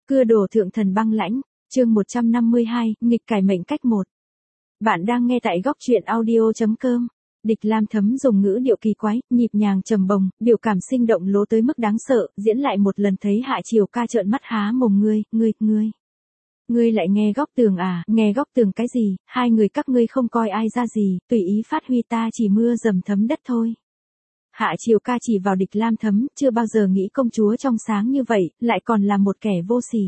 Cưa đổ thượng thần băng lãnh, chương 152, nghịch cải mệnh cách 1. Bạn đang nghe tại góc truyện audio.com. Địch Lam Thấm dùng ngữ điệu kỳ quái, nhịp nhàng trầm bồng, biểu cảm sinh động lố tới mức đáng sợ, diễn lại một lần thấy Hạ Triều Ca trợn mắt há mồm ngươi lại nghe góc tường à, nghe góc tường cái gì, hai người các ngươi không coi ai ra gì, tùy ý phát huy ta chỉ mưa dầm thấm đất thôi. Hạ Triều Ca chỉ vào Địch Lam Thấm, chưa bao giờ nghĩ công chúa trong sáng như vậy, lại còn là một kẻ vô sỉ.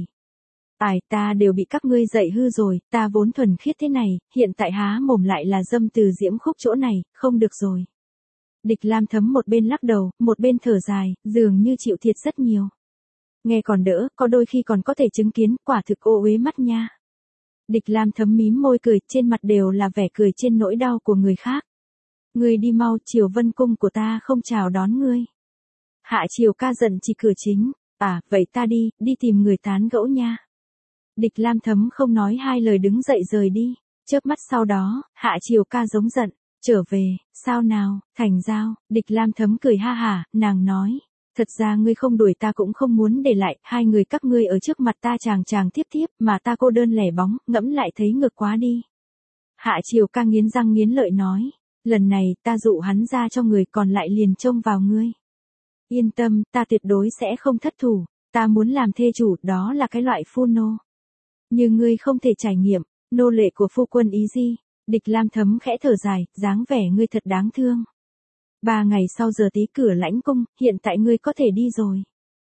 Ta đều bị các ngươi dạy hư rồi, ta vốn thuần khiết thế này, hiện tại há mồm lại là dâm từ diễm khúc chỗ này, không được rồi. Địch Lam Thấm một bên lắc đầu, một bên thở dài, dường như chịu thiệt rất nhiều. Nghe còn đỡ, có đôi khi còn có thể chứng kiến, quả thực ô uế mắt nha. Địch Lam Thấm mím môi cười, trên mặt đều là vẻ cười trên nỗi đau của người khác. Ngươi đi mau, Triều Vân cung của ta không chào đón ngươi. Hạ Triều Ca giận chỉ cửa chính, vậy ta đi tìm người tán gẫu nha. Địch Lam Thấm không nói hai lời đứng dậy rời đi, chớp mắt sau đó, Hạ Triều Ca giống giận, trở về, sao nào, thành giao. Địch Lam Thấm cười ha hả, nàng nói, thật ra ngươi không đuổi ta cũng không muốn để lại, hai người các ngươi ở trước mặt ta chàng tiếp, mà ta cô đơn lẻ bóng, ngẫm lại thấy ngược quá đi. Hạ Triều Ca nghiến răng nghiến lợi nói, lần này ta dụ hắn ra cho người còn lại liền trông vào ngươi. Yên tâm, ta tuyệt đối sẽ không thất thủ, ta muốn làm thê chủ, đó là cái loại phu nô. Như ngươi không thể trải nghiệm, nô lệ của phu quân ý gì. Địch Lam Thấm khẽ thở dài, dáng vẻ ngươi thật đáng thương. 3 ngày sau giờ tí cửa lãnh cung, hiện tại ngươi có thể đi rồi.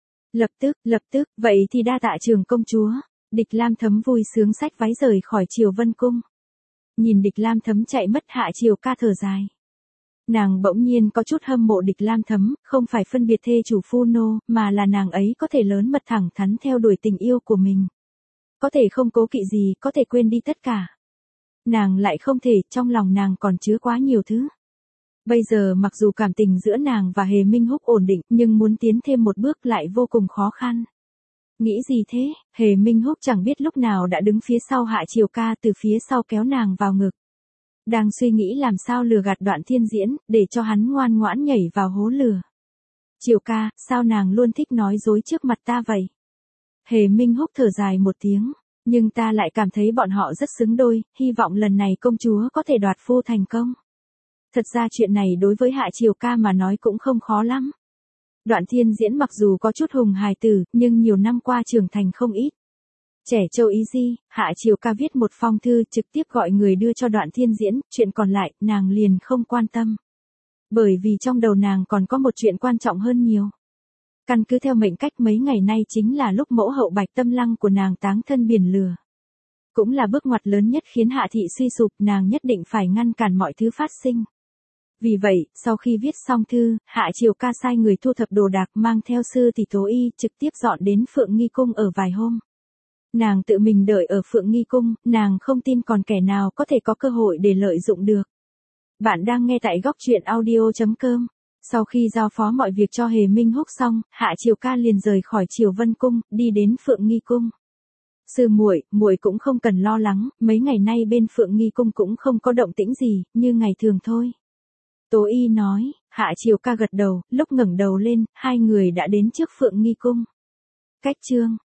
Lập tức, vậy thì đa tạ Trường công chúa. Địch Lam Thấm vui sướng xách váy rời khỏi Triều Vân cung. Nhìn Địch Lam Thấm chạy mất, Hạ Triều Ca thở dài. Nàng bỗng nhiên có chút hâm mộ Địch Lam Thấm, không phải phân biệt thê chủ phu nô, mà là nàng ấy có thể lớn mật thẳng thắn theo đuổi tình yêu của mình. Có thể không cố kỵ gì, có thể quên đi tất cả. Nàng lại không thể, trong lòng nàng còn chứa quá nhiều thứ. Bây giờ mặc dù cảm tình giữa nàng và Hề Minh Húc ổn định, nhưng muốn tiến thêm một bước lại vô cùng khó khăn. Nghĩ gì thế, Hề Minh Húc chẳng biết lúc nào đã đứng phía sau Hạ Triều Ca, từ phía sau kéo nàng vào ngực. Đang suy nghĩ làm sao lừa gạt Đoạn Thiên Diễn, để cho hắn ngoan ngoãn nhảy vào hố lửa. Triều Ca, sao nàng luôn thích nói dối trước mặt ta vậy? Hề Minh Húc thở dài một tiếng, nhưng ta lại cảm thấy bọn họ rất xứng đôi, hy vọng lần này công chúa có thể đoạt phu thành công. Thật ra chuyện này đối với Hạ Triều Ca mà nói cũng không khó lắm. Đoạn Thiên Diễn mặc dù có chút hùng hài tử, nhưng nhiều năm qua trưởng thành không ít. Trẻ trâu ý gì, Hạ Triều Ca viết một phong thư trực tiếp gọi người đưa cho Đoạn Thiên Diễn, chuyện còn lại, nàng liền không quan tâm. Bởi vì trong đầu nàng còn có một chuyện quan trọng hơn nhiều. Căn cứ theo mệnh cách mấy ngày nay chính là lúc mẫu hậu Bạch Tâm Lăng của nàng táng thân biển lửa. Cũng là bước ngoặt lớn nhất khiến Hạ thị suy sụp, nàng nhất định phải ngăn cản mọi thứ phát sinh. Vì vậy, sau khi viết xong thư, Hạ Triều Ca sai người thu thập đồ đạc mang theo sư tỷ Tố Y trực tiếp dọn đến Phượng Nghi Cung ở vài hôm. Nàng tự mình đợi ở Phượng Nghi Cung, nàng không tin còn kẻ nào có thể có cơ hội để lợi dụng được. Bạn đang nghe tại góc truyện audio.com. Sau khi giao phó mọi việc cho Hề Minh Húc xong, Hạ Triều Ca liền rời khỏi Triều Vân cung, đi đến Phượng Nghi Cung. Sư muội cũng không cần lo lắng, mấy ngày nay bên Phượng Nghi Cung cũng không có động tĩnh gì, như ngày thường thôi. Tố Y nói. Hạ Triều Ca gật đầu, lúc ngẩng đầu lên, hai người đã đến trước Phượng Nghi Cung. Cách chương